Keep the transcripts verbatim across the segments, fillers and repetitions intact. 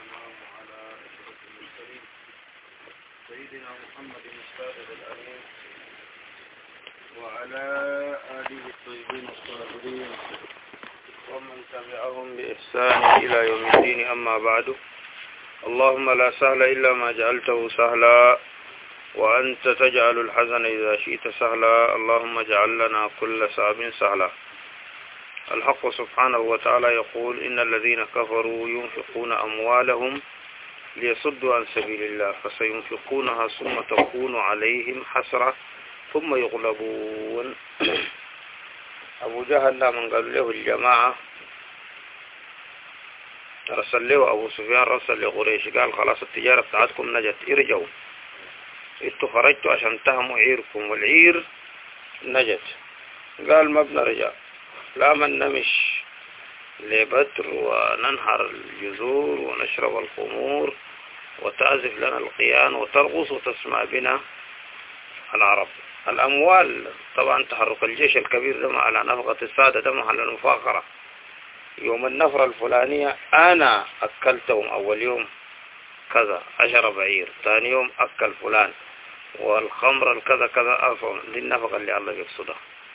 والسلام على أشرف المرسلين سيدنا محمد الصادق الأمين وعلى آله الطيبين الطاهرين ومن تبعهم بإحسان إلى يوم الدين. أما بعد، اللهم لا سهل إلا ما جعلته سهلا وأنت تجعل الحزن إذا شئت سهلا. اللهم اجعل لنا كل صعب سهلا. الحق سبحانه وتعالى يقول: إن الذين كفروا ينفقون أموالهم ليصدوا عن سبيل الله فسينفقونها ثم تكون عليهم حسرة ثم يغلبون. أبو جهل من قال له الجماعة رسل له أبو سفيان رسل لقريش قال: خلاص التجارة بتاعتكم نجت، ارجعوا، انتوا خرجتوا عشان تهموا عيركم والعير نجت. قال: ما بنرجع، لا من نمش لبدر وننحر الجذور ونشرب الخمور وتعزف لنا القيان وترقص وتسمع بنا العرب. الأموال طبعا تحرك الجيش الكبير ده على نفقة السادة ده محل المفاخرة. يوم النفرة الفلانية أنا أكلتهم أول يوم كذا عشر بعير، ثاني يوم أكل فلان، والخمر الكذا كذا أصلا دي النفقة اللي الله يقصدها.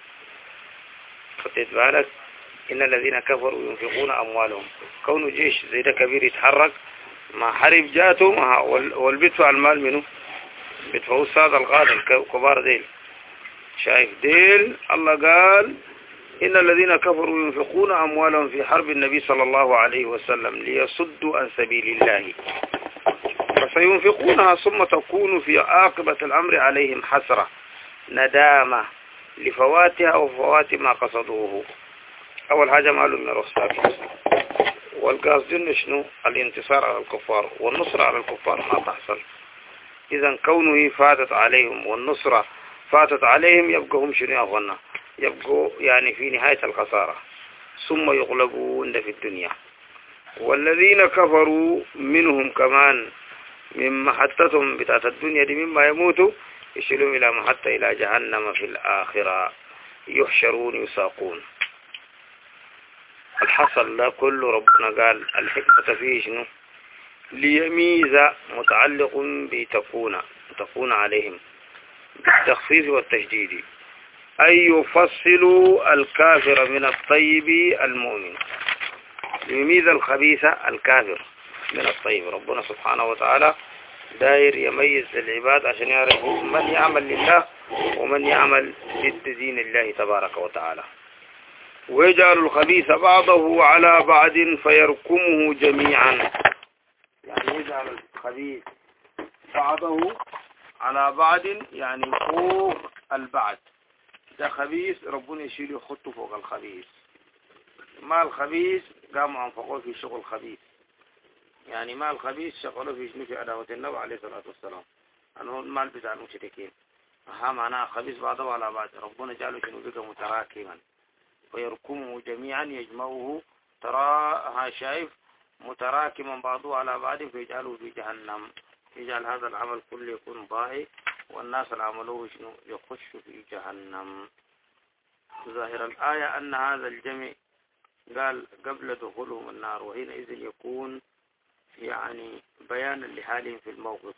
خطيت بالك؟ إن الذين كفروا ينفقون أموالهم. كونه جيش زي ده كبير يتحرك ما حرب جاته والبيدفع المال منه بيدفعوا السادة القادة الكبار ديل. شايف ديل؟ الله قال: إن الذين كفروا ينفقون أموالهم في حرب النبي صلى الله عليه وسلم ليصدوا عن سبيل الله فسينفقونها ثم تكون في عاقبة الأمر عليهم حسرة، ندامة لفواتها وفوات ما قصدوه. أول حاجة مالهم من الرصاص، والقاصدين شنو؟ الانتصار على الكفار والنصر على الكفار ما تحصل. إذا كونه فاتت عليهم والنصرة فاتت عليهم يبقى هم شنو أظن يبقوا يعني في نهاية الخسارة ثم يغلبون في الدنيا. والذين كفروا منهم كمان من محطتهم بتاعت الدنيا دي مما يموتوا يشيلون إلى محطة إلى جهنم في الآخرة يحشرون يساقون. الحصل لا كله ربنا قال الحكمة فيه شنو؟ ليميز متعلق بتكون تكون عليهم بالتخفيف والتشديد، أي يفصلوا الكافر من الطيب المؤمن، يميز الخبيث الكافر من الطيب. ربنا سبحانه وتعالى داير يميز العباد عشان يعرفوا من يعمل لله ومن يعمل ضد دين الله تبارك وتعالى. ويجعل الخبيث بعضه على بعض فيركمه جميعا، يعني يجعل الخبيث بعضه على بعض يعني فوق البعض. ده خبيث ربنا يشيل يخطه فوق الخبيث. ما الخبيث قاموا انفقوه في شغل خبيث، يعني ما الخبيث شغلوا في شنو؟ في عداوة النبي عليه الصلاة والسلام، أنه المال بتاع المشركين. أها معناها خبيث بعضه على بعض، ربنا جعله شنو؟ بقى متراكما ويركمه جميعا يجمعه، تراها شايف متراكما بعضه على بعض فيجعله في جهنم. يجعل هذا العمل كله يكون ضائع والناس اللي عملوه شنو؟ يخش في جهنم. ظاهر الآية أن هذا الجمع قال قبل دخولهم النار، وحينئذ يكون يعني بيانا لحالهم في الموقف.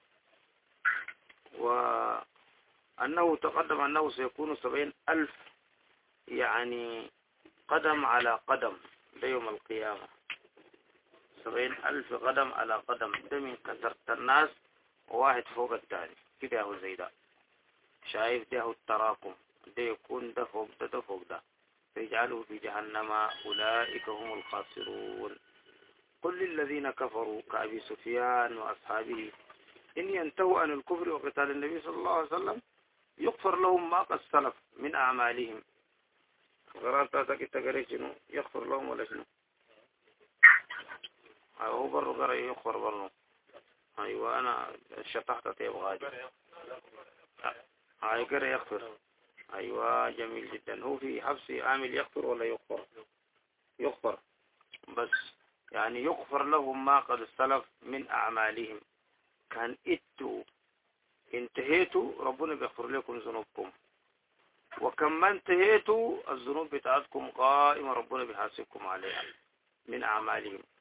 وأنه تقدم أنه سيكون سبعين ألف يعني قدم على قدم ليوم القيامة، سبعين ألف قدم على قدم، ده من كثرة الناس واحد فوق الثاني كده هو زي ده. شايف ده هو التراكم، ده يكون ده فوق ده ده فوق ده فيجعله في جهنم، أولئك هم الخاسرون. قل للذين كفروا كأبي سفيان وأصحابه إن ينتهوا عن الكفر وقتال النبي صلى الله عليه وسلم يغفر لهم ما قد سلف من أعمالهم. قرار تاتك التقرير شنو؟ يغفر لهم ولا شنو؟ هو برضو قرأ يغفر برضو. أيوة أنا شطحت طيب غادي هاي قرأ يغفر. أيوة جميل جدا. هو في حبس عامل يغفر ولا يغفر؟ يغفر بس، يعني يغفر لهم ما قد سلف من أعمالهم. كان إتوا انتهيتوا ربنا بيغفر لكم ذنوبكم، وكما انتهيتوا الذنوب بتاعتكم قائمة ربنا بيحاسبكم عليها من أعمالهم.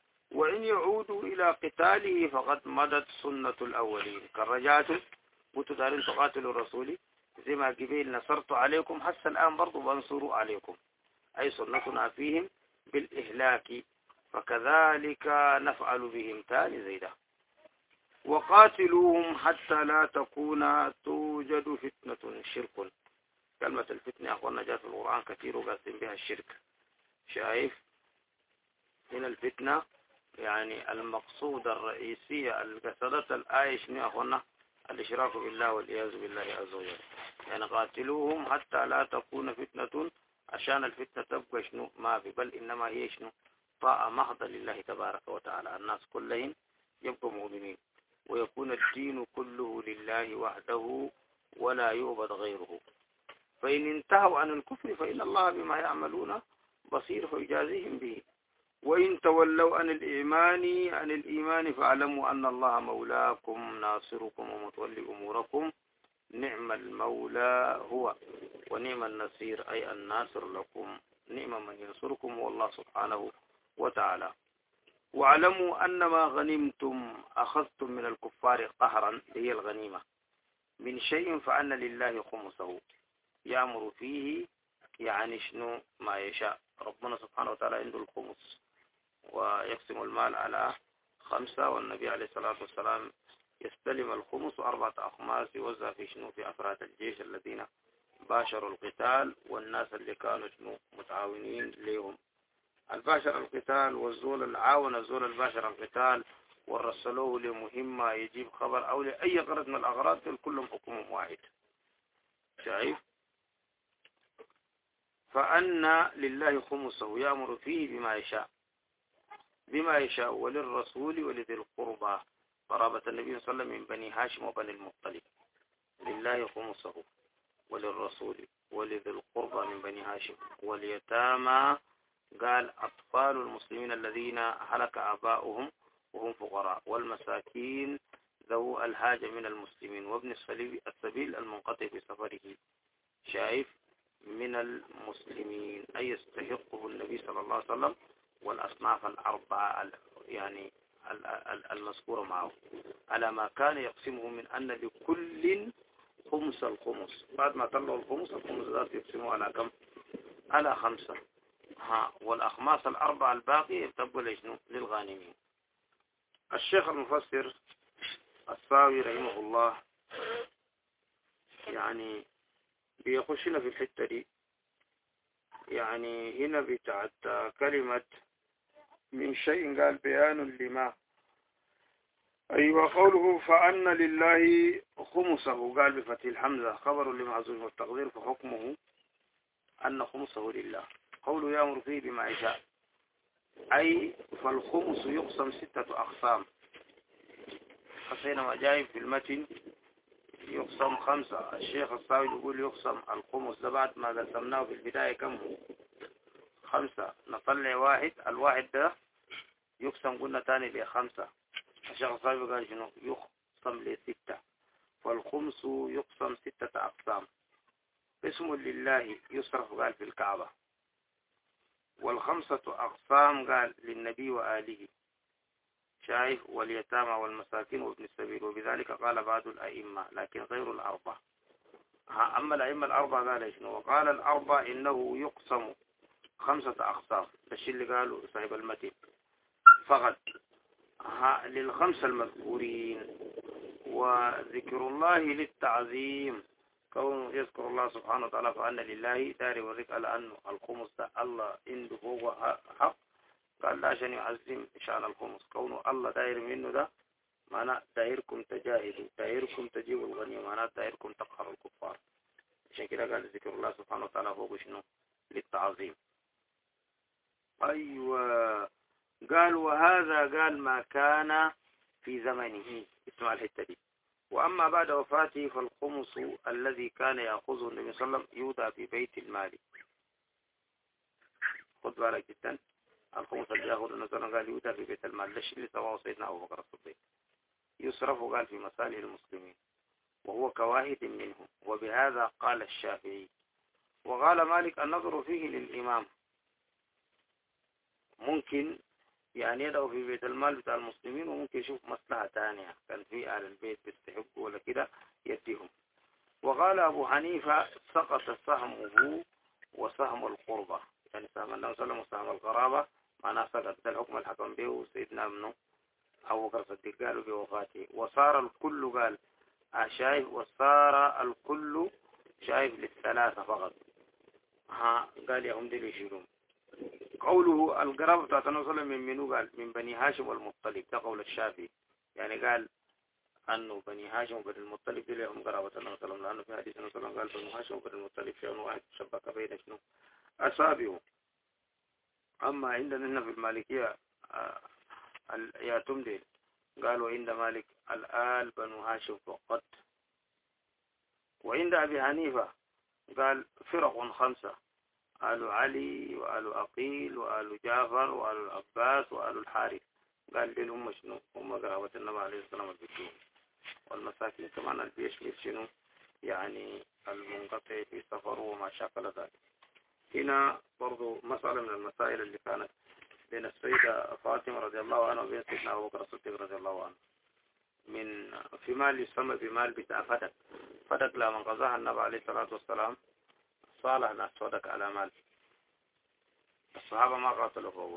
وإن يعودوا إلى قتاله فقد مضت سنة الأولين كالرجعتم وتدارين تقاتلوا الرسول زي ما قبيل نصرت عليكم حتى الآن برضو بنصروا عليكم، أي سنتنا فيهم بالإهلاك، فكذلك نفعل بهم تاني زي ده. وقاتلوهم حتى لا تكون توجد فتنة شرك. كلمة الفتنة أخوانا جاءت في القرآن كثير وقاسم بها الشرك. شايف هنا الفتنة يعني المقصود الرئيسية القصدت الآية شنو أخوانا؟ الإشراك بالله والعياذ بالله عز وجل. يعني قاتلوهم حتى لا تكون فتنة، عشان الفتنة تبقى شنو ما في، بل إنما هي شنو طاعة محضة لله تبارك وتعالى، الناس كلهم يبقوا مؤمنين، ويكون الدين كله لله وحده ولا يعبد غيره. فإن انتهوا عن الكفر فإن الله بما يعملون بصير فيجازيهم به. وإن تولوا عن الإيمان عن الإيمان فاعلموا أن الله مولاكم ناصركم ومتولي أموركم، نعم المولى هو ونعم النصير أي الناصر لكم، نعم من ينصركم هو الله سبحانه وتعالى. واعلموا أن ما غنمتم أخذتم من الكفار قهرا، هي الغنيمة، من شيء فأن لله خمسه يأمر فيه، يعني شنو ما يشاء. ربنا سبحانه وتعالى عنده الخمس ويقسم المال على خمسة، والنبي عليه الصلاة والسلام يستلم الخمس أربعة أخماس يوزع في شنو في أفراد الجيش الذين باشروا القتال والناس اللي كانوا شنو متعاونين لهم. الباشر القتال والزول العاون الزول الباشر القتال ورسلوه لمهمة يجيب خبر أو لأي غرض من الأغراض كلهم حكمهم واحد. شايف؟ فأن لله خمسه يأمر فيه بما يشاء بما يشاء وللرسول ولذي القربى قرابة النبي صلى الله عليه وسلم من بني هاشم وبني المطلب، لله خمسه وللرسول ولذي القربى من بني هاشم واليتامى، قال أطفال المسلمين الذين هلك آباؤهم وهم فقراء، والمساكين ذو الحاجة من المسلمين، وابن السبيل المنقطع في سفره. شايف؟ من المسلمين أي يستحقه النبي صلى الله عليه وسلم والأصناف الأربعة يعني المذكورة معه، على ما كان يقسمه من أن لكل خمس الخمس، بعد ما طلعوا الخمس الخمس ذات يقسموا على كم؟ على خمسة. ها والأخماس الأربعة الباقية تبقى لشنو؟ للغانمين. الشيخ المفسر الصاوي رحمه الله يعني بيخشنا في الحتة دي، يعني هنا بتاعت كلمة من شيء قال بيان لما، أيوة قوله فأن لله خمسه قال بفتح الحمزة خبر لمعزوم والتقدير فحكمه أن خمسه لله. قوله يأمر فيه بما يشاء أي فالخمس يقسم ستة أقسام، حسينما جاي في المتن يقسم خمسة. الشيخ الصاوي يقول يقسم الخمس ده بعد ما قسمناه في البداية كم هو؟ خمسة، نطلع واحد، الواحد ده يقسم قلنا تاني لخمسة. الشيخ الصاوي قال شنو؟ يقسم لستة، فالخمس يقسم ستة أقسام. اسم لله يصرف قال في الكعبة، والخمسة أقسام قال للنبي وآله. شايف؟ واليتامى والمساكين وابن السبيل، وبذلك قال بعض الأئمة لكن غير الأربعة. أما الأئمة الأربعة قال شنو؟ وقال الأربعة إنه يقسم خمسة أقسام، الشيء اللي قالوا صاحب المتن فقط للخمسة المذكورين، وذكر الله للتعظيم، كون يذكر الله سبحانه وتعالى فأن لله داري والرك على أنه الخمس ده الله عنده هو حق، قال لا عشان يعظم شأن الخمس، كونه الله داير منه ده معناه دايركم تجاهدوا، دايركم تجيبوا الغنيمة، معناه دايركم تقهروا الكفار. عشان كده قال ذكر الله سبحانه وتعالى هو شنو؟ للتعظيم. أيوة قال وهذا قال ما كان في زمنه، اسمع الحتة دي. وأما بعد وفاته فالخمس الذي كان يأخذه النبي صلى الله عليه وسلم يودع في بيت المال. خذ بالك جدا، الخمس اللي يأخذ النبي صلى الله عليه وسلم قال يودع في بيت المال، ليش اللي سواه سيدنا أبو بكر الصديق؟ يصرف قال في مصالح المسلمين، وهو كواحد منهم. وبهذا قال الشافعي. وقال مالك النظر فيه للإمام، ممكن يعني يدعو في بيت المال بتاع المسلمين وممكن يشوف مصلحة تانية كان في أهل البيت بيستحقوا ولا كده يديهم. وقال أبو حنيفة سقط سهمه وسهم القربة، يعني سهم النبي صلى الله عليه وسلم وسهم القرابة معناه سقط. ده الحكم الحكم به سيدنا ابنه أبو بكر الصديق قالوا بوفاته. وصار الكل قال شايف، وصار الكل شايف للثلاثة فقط. ها قال يا هم دي يشيلون. قوله القرابة بتاعت النبي صلى الله عليه وسلم من منو؟ قال من بني هاشم والمطلب، ده قول الشافعي. يعني قال أنه بني هاشم وبني المطلب دي لهم قرابة النبي صلى الله عليه وسلم، لأنه في حديث النبي صلى الله عليه وسلم قال بني هاشم وبني المطلب شيء واحد شبك بين شنو أصابعه. أما عندنا هنا في المالكية يا تمدي قالوا عند مالك الآل بنو هاشم فقط. وعند أبي حنيفة قال فرق خمسة: آل علي وآل أقيل وآل جعفر وآل العباس وآل الحارث. قال دي هم شنو؟ هم قرابة النبي عليه الصلاة والسلام. والمساكين كمان البيشمل شنو؟ يعني المنقطع في سفر وما شاكل ذلك. هنا برضو مسألة من المسائل اللي كانت بين السيدة فاطمة رضي الله عنها وبين سيدنا أبو بكر الصديق رضي الله عنه من في مال يسمى بمال بتاع فدك. فدك لما قضاها النبي عليه الصلاة والسلام صالح ناس فدك على مال. الصحابة ما قاتلوا فوقه.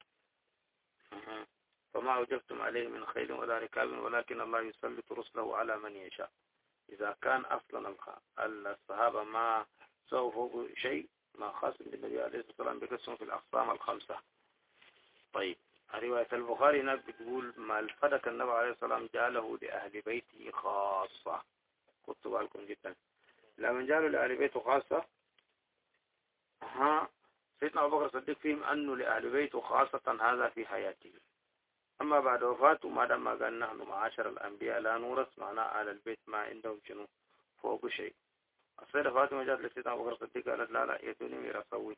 فما وجبتم عليه من خيل ولا ركاب ولكن الله يسلط رسله على من يشاء. إذا كان أصلا الصحابة ما سووا فوق شيء ما خاص بالنبي عليه الصلاة والسلام بقسم في الأقسام الخمسة. طيب رواية البخاري هناك بتقول ما الفدك النبي عليه الصلاة والسلام جاله لأهل بيته خاصة. خدوا بالكم جدا لما جاله لأهل بيته خاصة ها سيدنا أبو بكر الصديق فيهم أنه لأهل بيته خاصة هذا في حياته. أما بعد وفاته ما دام قال نحن معاشر الأنبياء لا نورث معناه أهل البيت ما عندهم شنو فوق شيء. السيدة فاطمة جاءت لسيدنا أبو بكر الصديق قالت لا لا يدوني ميراث سوي.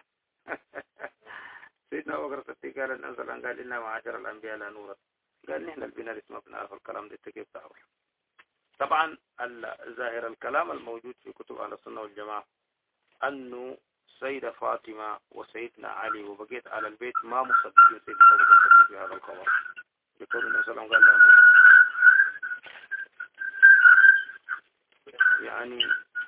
سيدنا أبو بكر الصديق قال نزل قال إنا معاشر الأنبياء لا نورث. قال نحن البناء اسمه بنعرف الكلام ده كيف تعرف. طبعا ظاهر الكلام الموجود في كتب أهل السنة والجماعة أنه سيدة فاطمة وسيدنا علي وبقية على البيت ما مصدقين سيدنا أبو بكر الصديق في هذا الخبر بكون النبي صلى الله عليه وسلم قال له يعني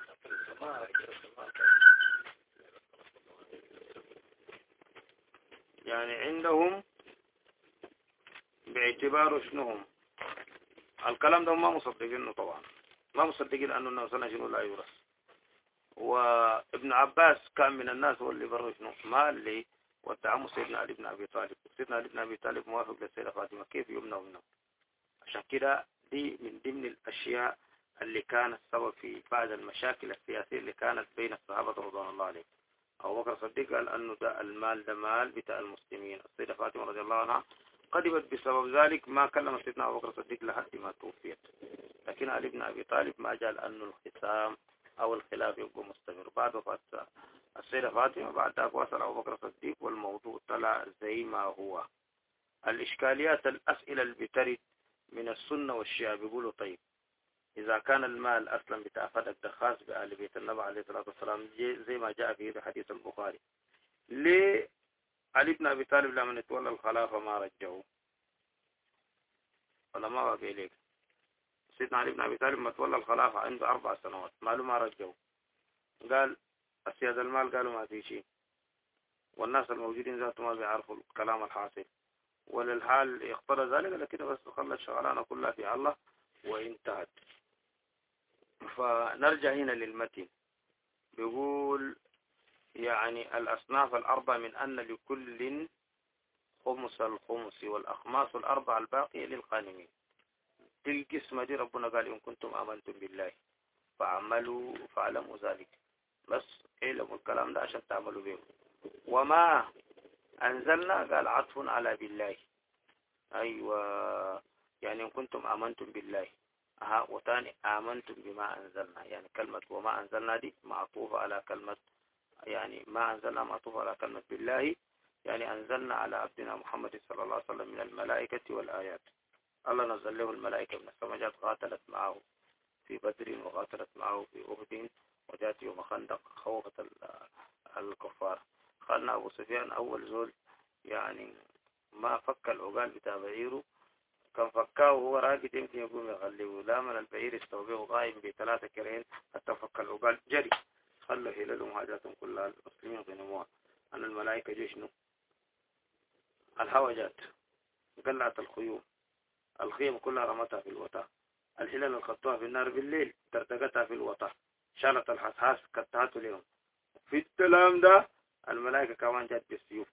يعني عندهم باعتبار شنوهم الكلام ده ما مصدقينه. طبعا ما مصدقين أنه النبي صلى الله عليه وسلم لا يورث. وابن عباس كان من الناس هو اللي بروا شنو ما اللي ودعمه سيدنا علي بن أبي طالب. سيدنا علي بن أبي طالب موافق للسيدة فاطمة كيف يمنع منه. عشان كده دي من ضمن الأشياء اللي كانت سبب في بعض المشاكل السياسية اللي كانت بين الصحابة رضوان الله عليهم. أبو بكر الصديق قال أنه ده المال ده مال بتاع المسلمين. السيدة فاطمة رضي الله عنها قدمت بسبب ذلك ما كلم سيدنا أبو بكر الصديق لحد ما توفيت. لكن علي بن أبي طالب ما جال أنه الخصام أو الخلاف يبقى مستمر. بعد وفاة السيدة فاطمة بعد ذلك وصل أبو بكر الصديق والموضوع طلع زي ما هو. الإشكاليات الأسئلة اللي بترد من السنة والشيعة بيقولوا طيب إذا كان المال أصلا بتاع فدك ده خاص بأهل بيت النبي عليه الصلاة والسلام زي ما جاء في حديث البخاري، ليه علي بن أبي طالب لما يتولى الخلافة ما رجعوه؟ ولا ما بقى إليك سيدنا علي بن أبي طالب ما تولى الخلافة عنده أربع سنوات ماله ما رجعوه. قال السيادة المال قالوا ما في شيء والناس الموجودين ذاتهم ما بيعرفوا الكلام الحاصل وللحال يقتضى ذلك، لكن بس خلى الشغلانة كلها في الله وانتهت. فنرجع هنا للمتن بيقول يعني الأصناف الأربع من أن لكل خمس الخمس والأخماس الأربع الباقية للقانمين. دي القسمة دي ربنا قال إن كنتم آمنتم بالله فعملوا فعلموا ذلك. بس علموا الكلام ده عشان تعملوا به. وما أنزلنا قال عطف على بالله. أيوة يعني إن كنتم آمنتم بالله ها وتاني آمنتم بما أنزلنا. يعني كلمة وما أنزلنا دي معطوفة على كلمة يعني ما أنزلنا معطوفة على كلمة بالله. يعني أنزلنا على عبدنا محمد صلى الله عليه وسلم من الملائكة والآيات. الله نزل له الملائكة من السماء جاءت قاتلت معه في بدر وقاتلت معه في أحد وجاءت يوم خندق خوفت الكفار. خلنا أبو سفيان أول زول يعني ما فك العقال بتاع بعيره كان فكاه وهو راقد يمكن يقوم يغلبه. لا من البعير استوبه قائم بثلاثة كرين حتى فك العقال جري خلوا حللهم حاجاتهم كلها المسلمين غنموها. أن الملائكة جيشنوا الهوجات قلعت الخيوم الخيم كلها رمتها في الوطا. الحلل اللي خطوها في النار بالليل ترتقتها في الوطا. شالت الحساس كتاته لهم. في الكلام ده الملائكة كمان جات بالسيوف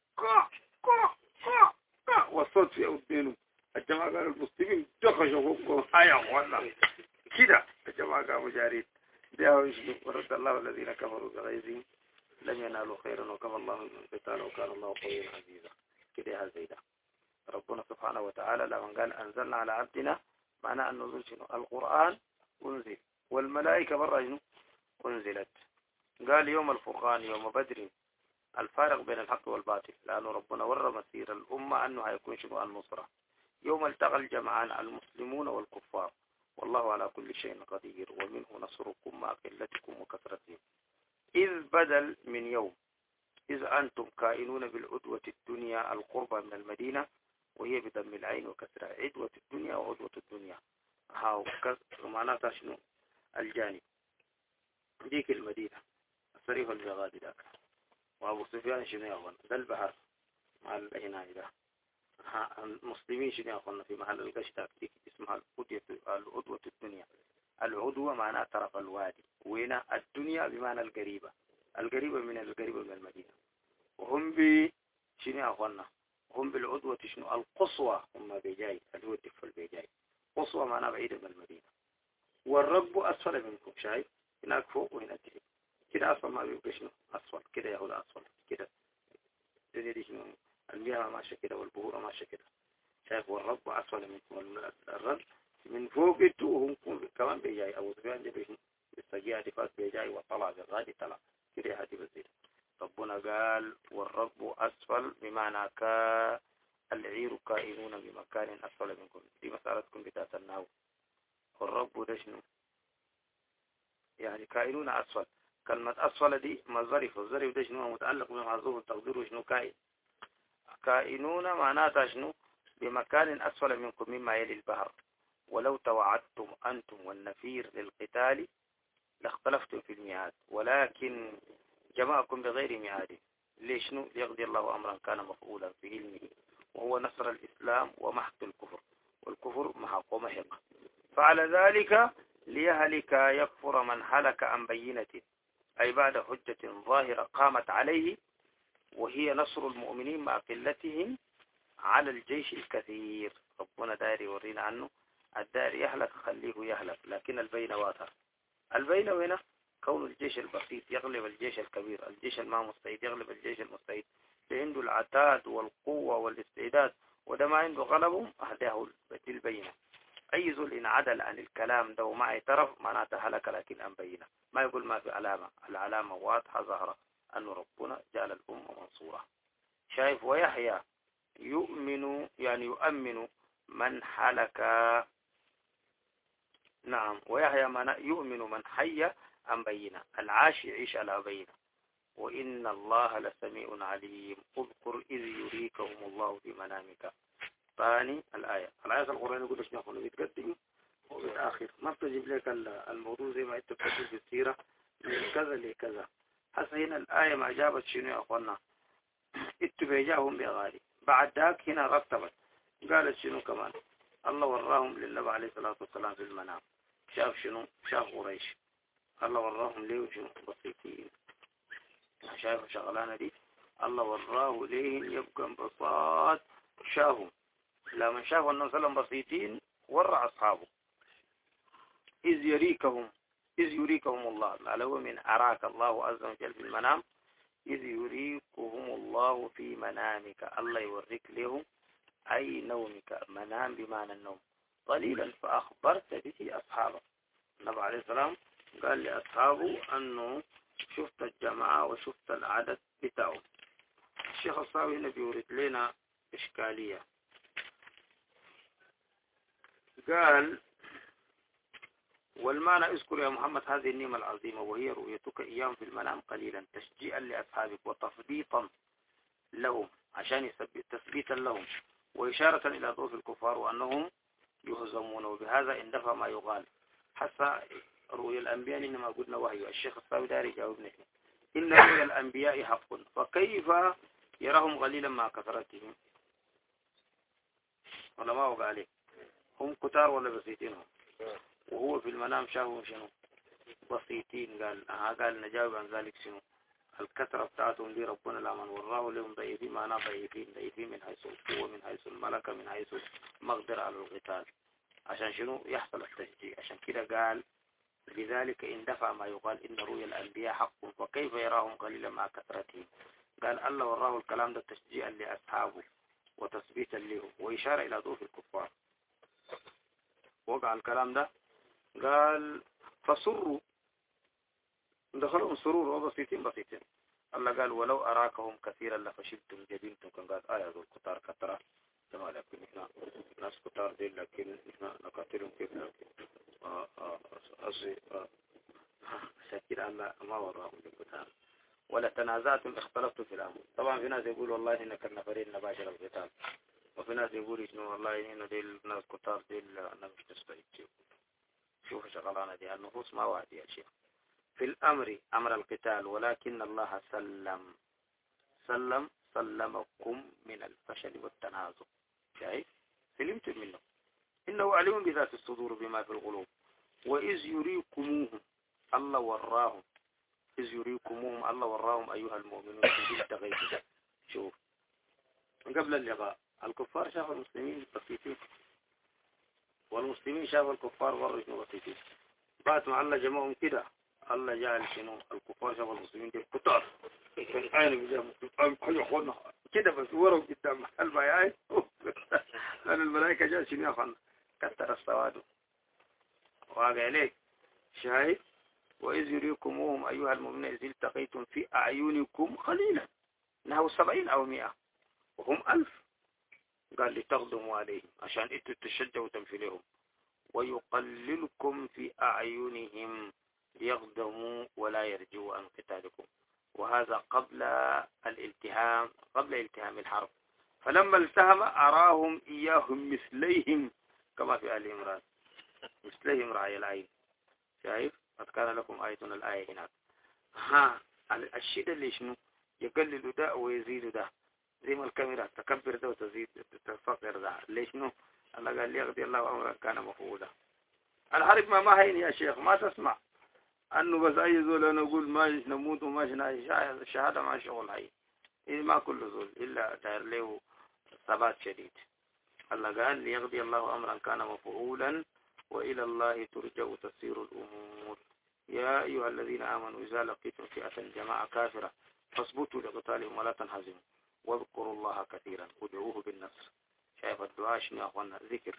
والصوت في أودينه. الجماعة قالوا المسلمين دخشوا فوقهم هيا والله كده. الجماعة قاموا جارين جاءوا يشبه ورد الله الذين كفروا بغيظهم لم ينالوا خيرا وكفى الله من قتال وكان الله قويا عزيزا. كده هذا ده ربنا سبحانه وتعالى لما قال أنزلنا على عبدنا معنى أن نزل شنو القرآن أنزل والملائكة برا شنو أنزلت. قال يوم الفرقان يوم بدر الفارق بين الحق والباطل لأنه ربنا ورى مسير الأمة أنه هيكون شنو النصرة. يوم التقى الجمعان المسلمون والكفار والله على كل شيء قدير ومنه نصركم مع قلتكم وكثرتهم. إذ بدل من يوم إذ أنتم كائنون بالعدوة الدنيا القربى من المدينة وهي بدم العين وكسرها عدوة الدنيا وعدوة الدنيا هاو معناتها شنو الجانب ديك المدينة الصريف البغادي ذاك وأبو سفيان شنو يأخذ ذا البحر مع العناية ده. المسلمين شنو يأخذنا في محل القشتاك ديك اسمها العدوة الدنيا. العدوة معناها طرف الوادي وين الدنيا بمعنى القريبة القريبة من القريبة من المدينة. وهم ب شنو يأخذنا هم بالعدوة شنو القصوى هم بيجاي اللي هو الدف البيجاي قصوى معناها بعيدة من المدينة. والرب أسفل منكم شايف هناك فوق وهنا تحت كده أسفل ما بيبقى شنو أسفل كده ياخد أسفل كده الدنيا دي شنو المياه ماشية كده والبهور ماشية كده شايف. والرب أسفل منكم الرب من فوق انتو وهم كمان بيجاي أبو سفيان دي بيجي بالسجيع دفاق بيجاي وطلع بغادي طلع كده هاتي بزيد. ربنا قال والرب أسفل بمعنى كا العير كائنون بمكان أسفل منكم. دي مسألتكم بتاعت الناو. والرب ده شنو يعني كائنون أسفل. كلمة أسفل دي مظرف والظرف ده شنو متعلق بمعذوب التقدير شنو كائن. كائنون معناتها شنو بمكان أسفل منكم مما يلي البحر. ولو توعدتم أنتم والنفير للقتال لاختلفتم في الميعاد ولكن جمعكم بغير ميعاد. ليش نو ليقضي الله أمرا كان مفعولا في علمه وهو نصر الإسلام ومحق الكفر والكفر محق ومحق. فعلى ذلك ليهلك يكفر من هلك عن بينة أي بعد حجة ظاهرة قامت عليه وهي نصر المؤمنين مع قلتهم على الجيش الكثير. ربنا داير يورينا عنه الداير يهلك خليه يهلك لكن البين واثر. البين هنا كون الجيش البسيط يغلب الجيش الكبير الجيش الما مستعد يغلب الجيش المستعد اللي عنده العتاد والقوة والاستعداد وده ما عنده غلبهم أهداه البينة. أي زول إن عدل عن الكلام ده وما اعترف معناته هلك لكن أن بينة ما يقول ما في علامة. العلامة واضحة ظهرت أن ربنا جعل الأمة منصورة. شايف ويحيى يؤمن يعني يؤمن من حلك. نعم ويحيى من يؤمن من حي عن بينة العاش يعيش على بينة. وإن الله لسميع عليم اذكر إذ يريكهم الله في منامك. ثاني الآية الآية القرآن يقول ايش نحن بيتقدم وبالآخر ما بتجيب لك الموضوع زي ما انت بتجيب في السيرة من كذا لكذا. هسه هنا الآية ما جابت شنو يا أخوانا اتباجاهم بغالي. بعد ذاك هنا رتبت قالت شنو كمان الله وراهم للنبي عليه الصلاة والسلام في المنام. شاف شنو شاف قريش الله وراهم ليه شنو بسيطين. شايف شغلانة دي الله وراه ليه يبقى انبساط شافهم لما شافوا النبي صلى الله عليه وسلم بسيطين ورى أصحابه. إذ يريكهم إذ يريكهم الله معلوم من أراك الله عز وجل في المنام. إذ يريكهم الله في منامك الله يوريك لهم أي نومك منام بمعنى النوم قليلا فأخبرت به أصحابه. النبي عليه السلام قال لأصحابه أنه شفت الجماعة وشفت العدد بتاعه. الشيخ الصاوي هنا بيورد لنا إشكالية. قال والمعنى اذكر يا محمد هذه النعمة العظيمة وهي رؤيتك إياهم في المنام قليلا تشجيعا لأصحابك وتفضيطا لهم عشان يثبت تثبيتا لهم وإشارة إلى ضعف الكفار وأنهم يهزمون. وبهذا اندفع ما يقال حتى رؤيا الأنبياء إنما قلنا وهي الشيخ الصاوي داري جاوبنا إن رؤيا الأنبياء حق فكيف يراهم قليلا مع كثرتهم؟ ولا ما وقع عليه هم كتار ولا بسيطين هم؟ وهو في المنام شافهم شنو بسيطين. قال ها قال نجاوب عن ذلك شنو الكثرة بتاعتهم دي ربنا لمن وراه لهم ضعيفين معنا ضعيفين ضعيفين من حيث القوة من حيث الملكة من حيث مقدر على القتال عشان شنو يحصل التشجيع. عشان كده قال لذلك اندفع ما يقال إن رؤيا الأنبياء حق فكيف يراهم قليلا مع كثرتهم. قال الله وراه الكلام ده تشجيعا لأصحابه وتثبيتا لهم وإشارة إلى ضعف الكفار. وقع الكلام ده قال فسروا دخلهم سرور وبسيطين بسيطين. الله قال ولو أراكهم كثيرا لفشلتم جبنتم. كان قال آية ذو الكتار كثرة كما لكن إحنا ناس كتار دي لكن إحنا نقاتلهم كيف لكن أصي شكل الله ما وراهم الكتار ولا تنازعتم اختلفتم في الأمر. طبعا في ناس يقول والله إنك النفرين نباشر القتال وفي ناس يقول إنه والله إنه دي الناس كتار دي أنا مش تستطيع. شوف شغلانة دي النفوس ما وعدي يا شيخ في الأمر أمر القتال ولكن الله سلم سلم سلمكم من الفشل والتنازع. شايف سلمت منه إنه عليم بذات الصدور بما في القلوب وإذ يريكموهم الله وراهم إذ يريكموهم الله وراهم أيها المؤمنون في التغيب. شوف قبل اللقاء الكفار شافوا المسلمين بسيطين والمسلمين شافوا الكفار برضو بسيطين. بعد ما الله جمعهم كده الله جعل شنو الكفار شافوا المسلمين دي كتار كان عين بجام كل اخونا كده بس وروا قدام البياعين لأن الملائكة جاء شنو يا اخوانا كتر السواد واقع عليك. شاهد وإذ يريكموهم أيها المؤمنون إذ التقيتم في أعينكم قليلا نحو سبعين أو مئة وهم ألف. قال لتقدموا عليهم عشان انتوا تشجعوا تنفلهم ويقللكم في أعينهم ليقدموا ولا يرجعوا عن قتالكم وهذا قبل الالتهام قبل التهام الحرب. فلما التهم أراهم إياهم مثليهم كما في آل عمران مثليهم رعي العين. شايف قد كان لكم آيتنا الآية هناك. ها الشيء اللي شنو يقلل ده ويزيد ده زي ما الكاميرا تكبر ده وتزيد تفقر ده ليش نو الله قال لي يغضي الله أمرا كان مفعولا. الحرب ما ما هين يا شيخ ما تسمع أنه بس أي زول أنا أقول ما نموت وما نعيش الشهادة ما شغل هاي إيه ما كل زول إلا داير له ثبات شديد. الله قال ليغضي الله أمرا كان مفعولا وإلى الله ترجع تسير الأمور. يا أيها الذين آمنوا إذا لقيتم فئة جماعة كافرة فاثبتوا لقتالهم ولا تنهزموا واذكروا الله كثيرا ودعوه بالنصر. شايف الدعاء شنو يا أخوانا ذكر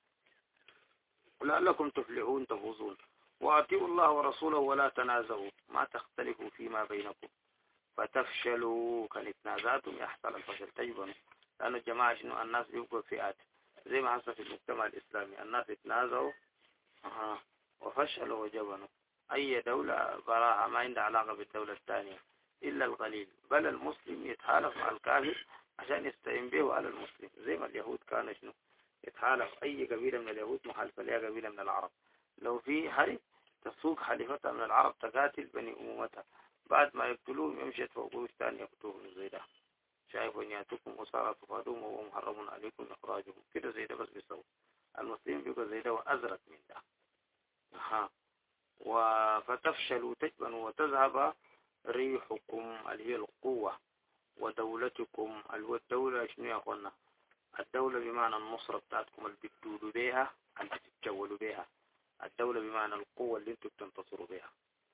ولعلكم تفلحون تفوزون. وأطيعوا الله ورسوله ولا تنازعوا ما تختلفوا فيما بينكم فتفشلوا. كان تنازعتم يحصل الفشل تجبنوا لأن الجماعة شنو الناس بيبقوا فئات زي ما حصل في المجتمع الإسلامي الناس يتنازعوا أه. وفشلوا وجبنوا. أي دولة براها ما عندها علاقة بالدولة الثانية إلا القليل بل المسلم يتحالف مع الكافر عشان يستعين به على المسلم زي ما اليهود كانوا شنو يتحالف أي قبيلة من اليهود محالفة لها قبيلة من العرب لو في حرب تسوق حليفتها من العرب تقاتل بني أمومتها بعد ما يقتلوهم يمشي يتفوقوا ثاني يقتلوهم زي ده. شايف أن يأتوكم أسارى تفادوهم وهو محرم عليكم إخراجهم كده زي ده بس بيسوي المسلمين بيقول زي ده وأزرق من ده. ها وفتفشلوا تجبنوا وتذهب ريحكم اللي هي القوة ودولتكم اللي هو الدولة شنو يا أخوانا الدولة بمعنى النصرة بتاعتكم اللي بتدودوا بيها اللي بتتجولوا بيها. الدولة بمعنى القوة اللي انتوا بتنتصروا بيها.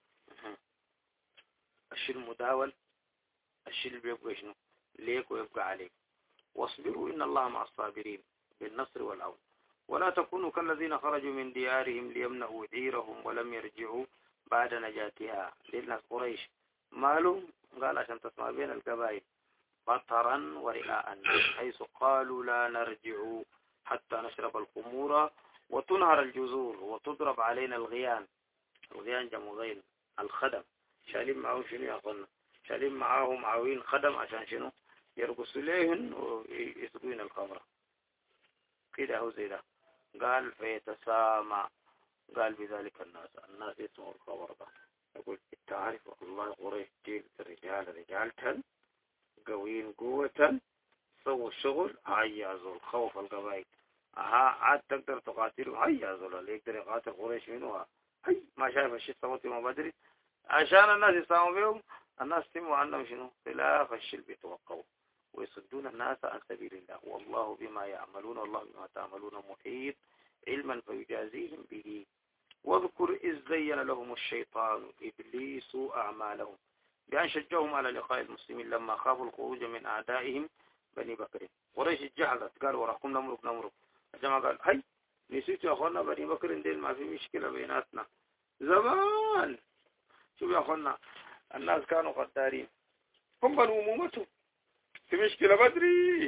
الشيء المداول الشيء اللي بيبقى شنو ليك ويبقى عليك. واصبروا إن الله مع الصابرين بالنصر والعون ولا تكونوا كالذين خرجوا من ديارهم ليمنعوا عيرهم ولم يرجعوا بعد نجاتها. للناس قريش مالهم قال عشان تسمع بين القبائل بطرا ورئاء الناس حيث قالوا لا نرجع حتى نشرب الخمور وتنهر الجزور وتضرب علينا الغيان. الغيان جمع غين الخدم شالين معهم شنو يا أخوانا شالين معاهم عوين خدم عشان شنو يرقص إليهن ويسقين الخمر كده هو زي ده. قال فيتسامع، قال بذلك الناس الناس يسمعوا الخبر ده يقول تعرف والله قريش جيل رجال رجالة قويين قوة سووا الشغل هيازوا الخوف القبائل ها عاد تقدر تقاتلوا هيازوا اللي يقدر يقاتل قريش منها هي ما شايف الشيء صوتي ما بدري عشان الناس يساووا بهم الناس سمعوا عنهم شنو خلاف الشيء بيتوقعوا ويصدون الناس عن سبيل الله والله بما يعملون والله بما تعملون محيط علما فيجازيهم به. واذكر إذ زين لهم الشيطان إبليس أعمالهم بأن شجعهم على لقاء المسلمين لما خافوا الخروج من أعدائهم بني بكر. قريش جهزت قال وراكم نمرك نمرك. الجماعة قال هاي نسيت يا أخوانا بني بكر دين ما في مشكلة بيناتنا زمان. شوف يا أخوانا الناس كانوا قدارين هم بنوا أمومتهم في مشكلة بدري.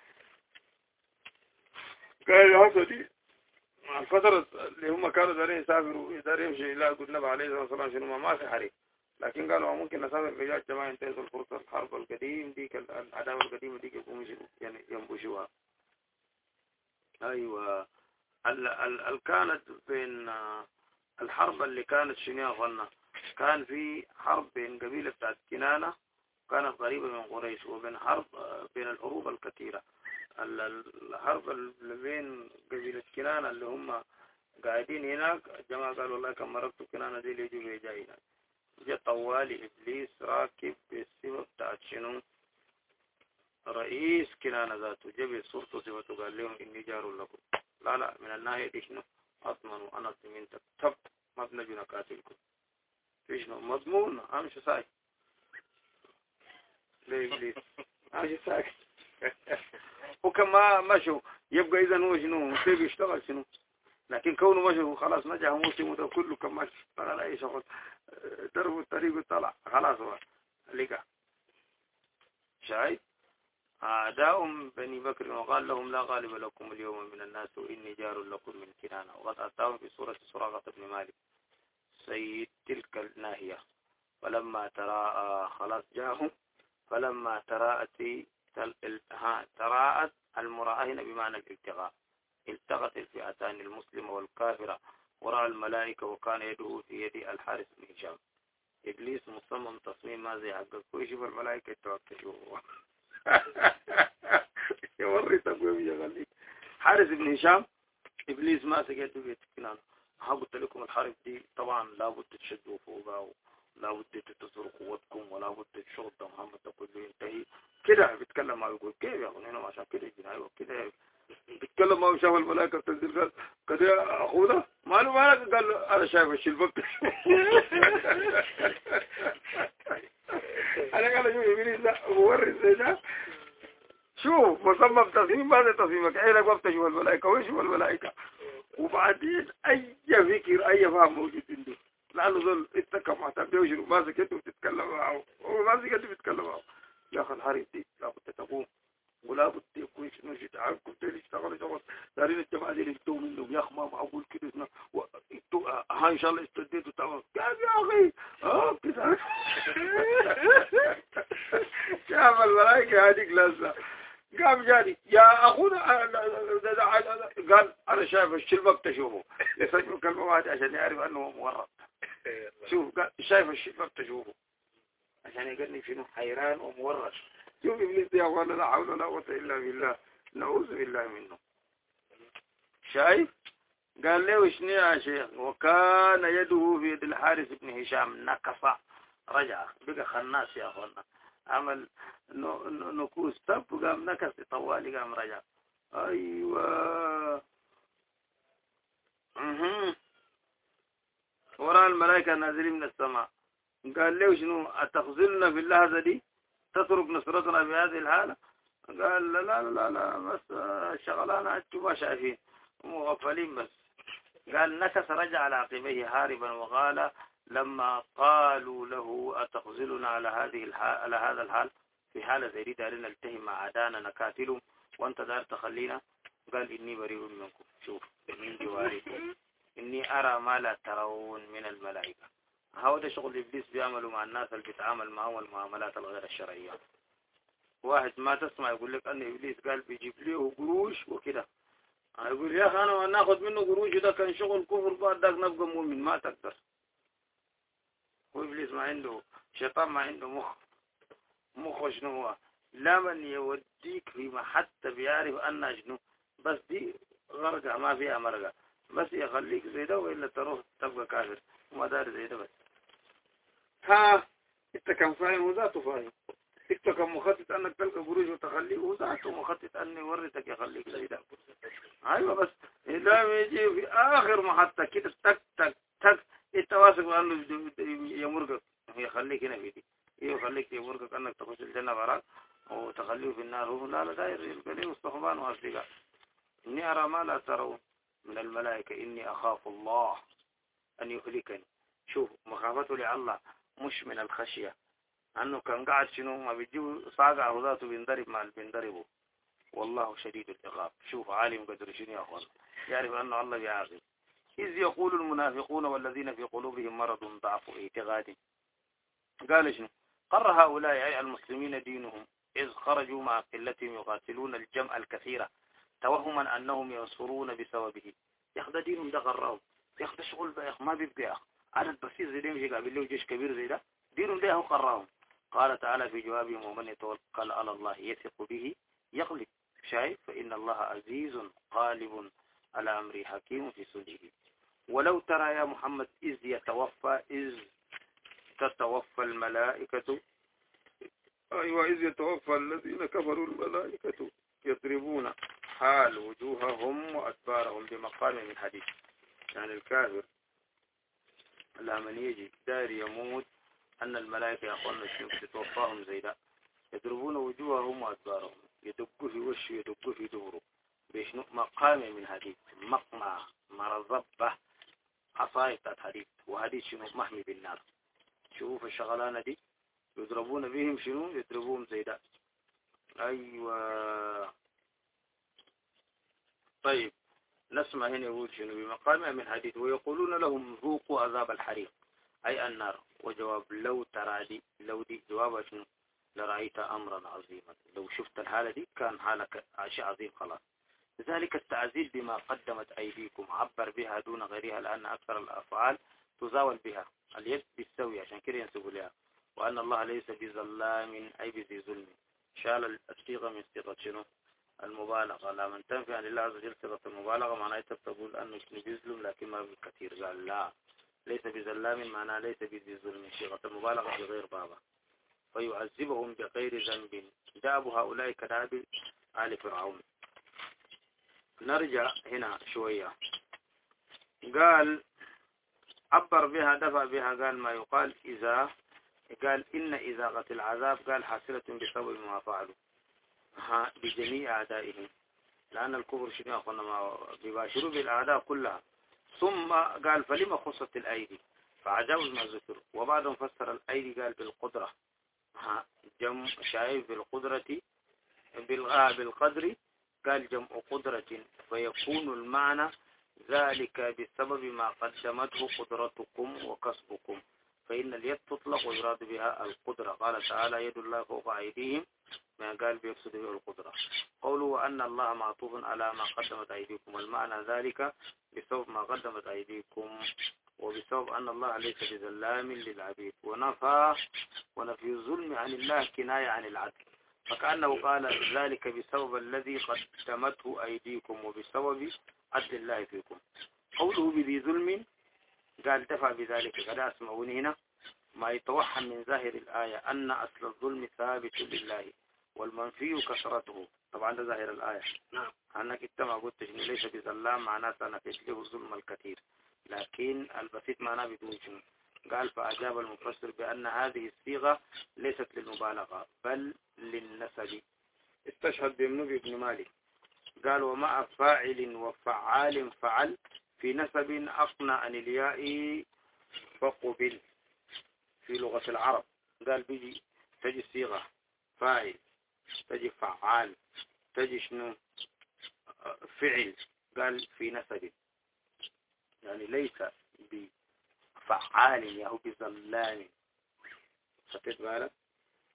قال يا حسدي الفترة اللي هم كانوا دارين يسافروا يدارين يمشي إلى قد النبي عليه الصلاة والسلام شنو ما في حريق لكن قالوا ممكن نسافر رجال جماعة ينتهزوا الفرصة الحرب القديم ديك العداوة القديمة ديك يقوموا يعني ينبشوها. أيوة ال ال ال كانت بين الحرب اللي كانت شنو يا أخوانا كان في حرب بين قبيلة بتاعت كنانة كانت قريبة من قريش وبين حرب بين الحروب الكثيرة. الحرب اللي بين قبيلة كنانة اللي هم قاعدين هناك الجماعة قالوا والله كم مرقتوا كنانة دي اللي يجوا بيجاي هناك جاء طوالي إبليس راكب بالصفة بتاعت شنو رئيس كنانة ذاته جاب صورته صفته قال لهم إني جار لكم لا لا من الناحية دي شنو أطمنوا أنا من تب ما بنجي نقاتلكم في شنو مضمون أمشي ساي ليه إبليس أمشي ساي وكما مشوا يبقى إذا هو شنو سيب يشتغل شنو لكن كونه مشوا خلاص نجح موسمه ده كله كما اشتغل أي شغل درب الطريق طلع خلاص هو لقى شايف أعداء بني بكر وقال لهم لا غالب لكم اليوم من الناس وإني جار لكم من كنانة. وقد أتاهم في سورة سراقة بن مالك سيد تلك الناهية فلما تراءى خلاص جاءهم فلما تراءت تراءت المراءة هنا بمعنى الالتقاء التقت الفئتان المسلمة والكافرة ورأى الملائكة وكان يده في يد الحارث بن هشام. إبليس مصمم تصميم ما زي حقك ويشوف الملائكة يتوكشوا يوري تقويم يغلي حارث بن هشام إبليس ما سجده بيتكنان. ها قلت لكم الحرب دي طبعا لا بد تشدوا فوقها ولا بد تتصروا قوتكم ولا بد تشغل محمد تقول له ينتهي كده بيتكلم ما بيقول كيف يا أخوان هنا عشان كده جناية كده بيتكلم ما شاف الملائكة بتنزل قال كده أخونا ما له مالك قال أنا شايف الشلبك أنا قال شوف إبليس لا موري ده شوف مصمم تصميم ماذا تصميمك عينك ما بتشوف الملائكة ويشوف الملائكة وبعدين أي فكر أي فهم موجود عنده لأنه ظل اتكى مع تبدأ وشنو ما سكت وتتكلم معه وما سكت وتتكلم معه يا أخي الحرب دي لا بد تقوم ولا بد يكون شنو شيء تعرف كنت ليش تشتغل شغل دارين الجماعة دي اللي يستووا منهم يا أخي ما معقول كده اسمه ها إن شاء الله استديتوا تمام كيف يا أخي اه كده شاف الملائكة هذيك لازمة قام جاني يا أخونا قال أنا شايف الشلبك تشوفه يسجل كلمة واحدة عشان يعرف أنه مورط شوف قال شايف الشلبك تشوفه عشان يقولني شنو حيران ومورط. شوف إبليس يا أخوانا لا حول ولا قوة إلا بالله نعوذ بالله منه. شايف قال له شنو يا شيخ وكان يده في يد الحارث بن هشام نكص رجع بقى خناس يا أخوانا عمل نكوس تب قام نكس طوالي قام رجع. أيوة اها وراء الملائكة نازلين من السماء قال له شنو أتخزلنا في اللحظة دي تترك نصرتنا بهذه الحالة قال لا لا لا لا بس شغلانة أنتم ما شايفين مغفلين بس. قال نكس رجع على عقبيه هاربا وقال لما قالوا له أتخزلنا على هذه الحال على هذا الحال في حالة زي دي دارين نلتهم مع عدانا نكاتلهم وانت دار تخلينا قال إني بريء منكم شوف من جواركم إني أرى ما لا ترون من الملائكة. هذا شغل إبليس بيعملوا مع الناس اللي بيتعامل معهم المعاملات الغير الشرعية. واحد ما تسمع يقول لك أن إبليس قال بيجيب له قروش وكده، يقول يا أخي أنا ناخذ منه قروش ده كان شغل كفر بعد ذاك نبقى مؤمن، ما تقدر. وإبليس ما عنده شيطان، ما عنده مخ. مخ شنو هو؟ لمن يوديك فيما حتى بيعرف أن شنو، بس دي غرقة ما فيها مرقة، بس يخليك زي ده وإلا تروح تبقى كافر وما دار زي ده. بس ها انت كان فاهم وذاته فاهم، انت كان مخطط انك تلقى قروش وتخليه وذاته مخطط ان يورثك يخليك زي ده. ايوه بس اذا يجي في اخر محطة كده تك تك تك انت واثق انه يمرقك يخليك هنا في دي، يخليك يمرقك انك تخش الجنة براك وتخليه في النار. هو لا لا داير يلقى له استخبان واصدقاء. اني ارى ما لا ترون من الملائكة اني اخاف الله ان يهلكني. شوف مخافته لله مش من الخشية، أنه كان قاعد شنو ما بيجيب صاقع ذاته بينضرب مع اللي بينضربه. والله شديد العقاب. شوف عالم قدر شنو يا أخوان، يعرف أن الله بيعاقب. إذ يقول المنافقون والذين في قلوبهم مرض ضعف اعتقاد. قال شنو قر هؤلاء أي المسلمين دينهم إذ خرجوا مع قلتهم يقاتلون الجمع الكثيرة توهما أنهم ينصرون بسببه. ياخذ دينهم ده غراهم، ياخذ شغل بقى ما بيبقى عدد بسيط زي ده مش قابل له جيش كبير زي ده، دينهم ده هو قراهم. قال تعالى في جوابهم ومن يتوكل على الله يثق به يغلب. شايف فإن الله عزيز غالب على أمره حكيم في صلحه. ولو ترى يا محمد إذ يتوفى إذ تتوفى الملائكة، أيوة إذ يتوفى الذين كفروا الملائكة يضربون حال وجوههم وأدبارهم بمقام من حديث. يعني الكافر لما يجي دار يموت أن الملائكة يقولون الشيوخ تتوفاهم زي ده، يضربون وجوههم وأدبارهم، يدقوا في وشه يدقوا في دبره بشنو مقام من حديث، مقمع مرضبة عصاية حديث، وحديث شنو محمي بالنار. شوف الشغلانة دي يضربون بهم شنو يضربوهم زي ده. أيوة طيب نسمع هنا يقول شنو بمقام من حديث ويقولون لهم ذوقوا عذاب الحريق أي النار. وجواب لو ترى دي لو دي جواب شنو لرأيت أمرا عظيما، لو شفت الحالة دي كان حالك شيء عظيم خلاص. لذلك التعزيز بما قدمت أيديكم عبر بها دون غيرها لأن أكثر الأفعال تزاول بها اليد بالسوي عشان كده ينسبوا لها. وأن الله ليس بظلام أي بذي ظلم. شال الصيغة من صيغة شنو المبالغة. لا من تنفي عن الله عز وجل صيغة المبالغة معناها تقول أنه بيظلم لكن ما بالكثير. قال لا ليس بظلام معناه ليس بذي ظلم، صيغة المبالغة بغير بابا. فيعذبهم بغير ذنب داب هؤلاء كداب آل فرعون. نرجع هنا شوية. قال عبر بها دفع بها قال ما يقال إذا قال إن إذاغة العذاب قال حاصلة بسبب ما فعلوا ها بجميع أعدائهم لأن الكفر شنو أخونا ما بيباشروا بالأعداء كلها. ثم قال فلما خصت الأيدي فعجاوز ما ذكر. وبعدهم فسر الأيدي قال بالقدرة ها جمع شايف بالقدرة بالقدر قال جمع قدرة فيكون المعنى ذلك بسبب ما قدمته قدرتكم وكسبكم. فإن اليد تطلق ويراد بها القدرة. قال تعالى يد الله فوق أيديهم ما قال بيقصد به القدرة. قوله أن الله معطوف على ما قدمت أيديكم المعنى ذلك بسبب ما قدمت أيديكم وبسبب أن الله ليس بظلام للعبيد. ونفى ونفي الظلم عن الله كناية عن العدل فكأنه قال ذلك بسبب الذي قدمته أيديكم وبسبب عدل الله فيكم. قوله بذي ظلم قال دفع بذلك قد أسمعوني هنا ما يتوحم من ظاهر الآية أن أصل الظلم ثابت لله والمنفي كثرته. طبعا ده ظاهر الآية نعم أنك اتما قلت ليس بظلام معناه سنفت له الظلم الكثير لكن البسيط معناه بدون شنو. قال فأجاب المفسر بأن هذه الصيغة ليست للمبالغة بل للنسب. استشهد بمنوب ابن مالك قال ومع فاعل وفعال فعل في نسب أقنى عن الياء فقبل في لغة العرب. قال بيجي تجي صيغة فاعل تجي فعال تجي شنو فعل قال في نسب يعني ليس بفعال يهو بظلام. خدت بالك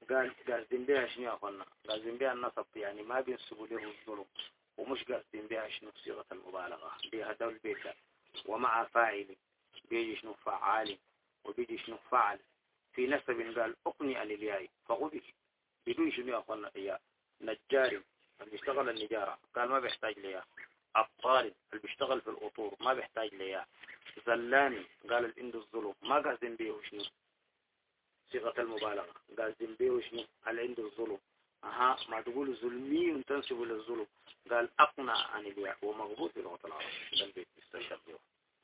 قال قاصدين بها شنو يا أخوانا؟ قاصدين بها النصب، يعني ما بينسبوا له الظلم، ومش قاصدين بها شنو صيغة المبالغة بها دول البيت. ومع فاعل بيجي شنو فعال، وبيجي شنو فعل في نسب. قال أقني عن الياء فغبي بدون شنو يا أخوانا إياه. نجاري اللي بيشتغل النجارة قال ما بيحتاج ليها. الطالب اللي بيشتغل في القطور ما بيحتاج ليها. زلاني قال الإند الظلم ما قاصدين بيه شنو صيغة المبالغة، قاصدين بيه شنو الإند الظلم. أها ما تقول ظلمي تنسب للظلم. قال أقنع عن الياء ومغبوط في لغة العرب. ده البيت استنشق به.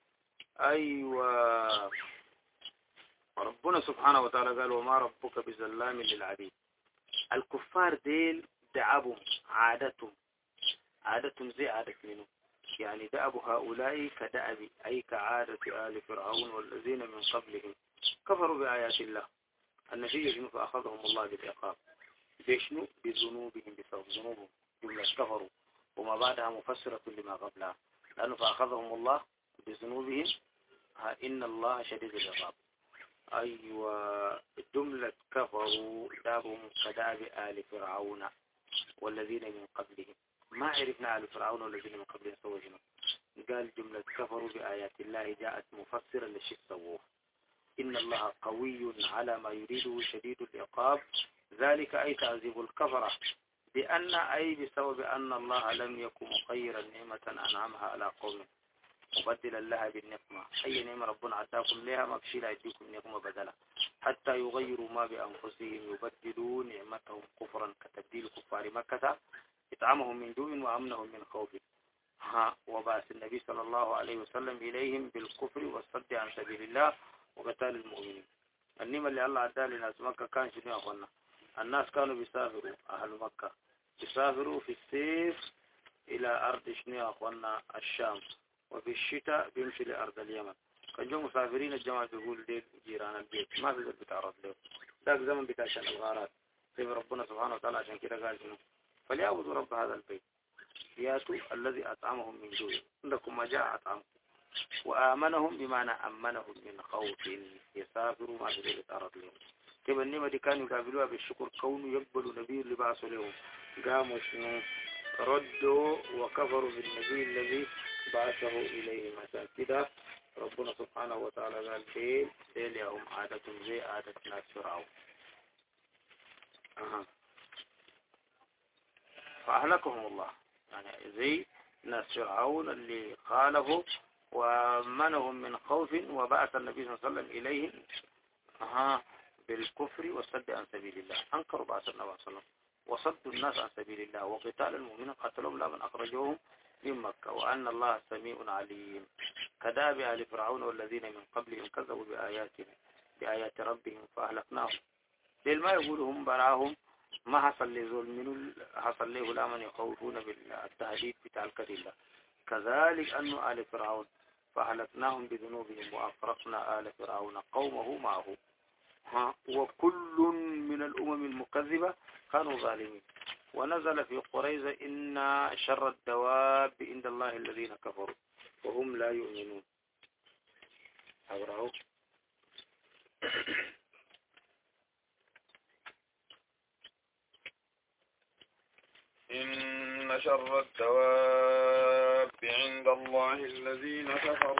أيوة. ربنا سبحانه وتعالى قال وما ربك بظلام للعبيد. الكفار ديل دعبهم عادتهم عادتهم زي عادة منه، يعني دأب هؤلاء كدأب أي كعادة آل فرعون والذين من قبلهم كفروا بآيات الله. النتيجة شنو؟ فأخذهم الله بالعقاب. بشنو؟ بذنوبهم، بسبب ذنوبهم جملة كفروا وما بعدها مفسرة لما قبلها، لأنه فأخذهم الله بذنوبهم. إن الله شديد العقاب. أيوة. جملة كفروا دابهم كداب آل فرعون والذين من قبلهم. ما عرفنا آل فرعون والذين من قبلهم سووا شنو. قال جملة كفروا بآيات الله جاءت مفسرا للشيء سووه. إن الله قوي على ما يريده شديد العقاب. ذلك أي تعذيب الكفرة بأن أي بسبب أن الله لم يكن مخيرا نعمة أنعمها على قوم مبدلا لها بالنقمة. أي نعمة ربنا عطاكم لها ما بشي لا يديكم نقمة بدلا حتى يغيروا ما بأنفسهم يبدلوا نعمتهم كفرا كتبديل كفار مكة إطعامهم من جوع وأمنهم من خوف. ها وبعث النبي صلى الله عليه وسلم إليهم بالكفر والصد عن سبيل الله وقتال المؤمنين. النعمة اللي الله عطاها لناس مكة كان شنو يا أخوانا؟ الناس كانوا بيسافروا، أهل مكة بيسافروا في الصيف إلى أرض شنو يا أخوانا الشام، وفي الشتاء بيمشي لأرض اليمن. كان جو مسافرين الجماعة بيقول لي جيران البيت ما في ذلك بتعرض له. ذاك زمن بتاع عشان الغارات. طيب ربنا سبحانه وتعالى عشان كده قال شنو؟ فليعبدوا رب هذا البيت ياتوا الذي أطعمهم من جوع. عندكم ما جاء أطعمهم وآمنهم بمعنى أمنهم من خوف يسافروا ما في ذلك بتعرض لهم. طيب النعمة دي كانوا يقابلوها بالشكر كونه يقبلوا نبي اللي بعثوا لهم. قاموا شنو؟ ردوا وكفروا بالنبي الذي بعثه إليهم. عشان كده ربنا سبحانه وتعالى قال فيه لهم عادة زي عادة ناس فرعون. أها. فأهلكهم الله، يعني زي ناس فرعون اللي خالفوا ومنهم من خوف وبعث النبي صلى الله عليه وسلم إليهم أها بالكفر والصد عن سبيل الله. أنكروا بعث النبي صلى الله عليه وسلم وصدوا الناس عن سبيل الله وقتال المؤمنين قتلهم لا من أخرجوهم من مكة وأن الله سميع عليم. كداب آل فرعون والذين من قبلهم كذبوا بآياتهم بآيات ربهم فأهلكناهم. ديل ما يقولهم براهم ما حصل لظلم حصل له لا من يخوفون بالتهديد بتاع الكذب. كذلك أن آل فرعون فأهلكناهم بذنوبهم وأغرقنا آل فرعون قومه معه. ها وكل من الأمم المكذبة كانوا ظالمين. ونزل في قريظة إن شر الدواب عند الله الذين كفروا وهم لا يؤمنون. أقرأه. إن شر الدواب عند الله الذين كفروا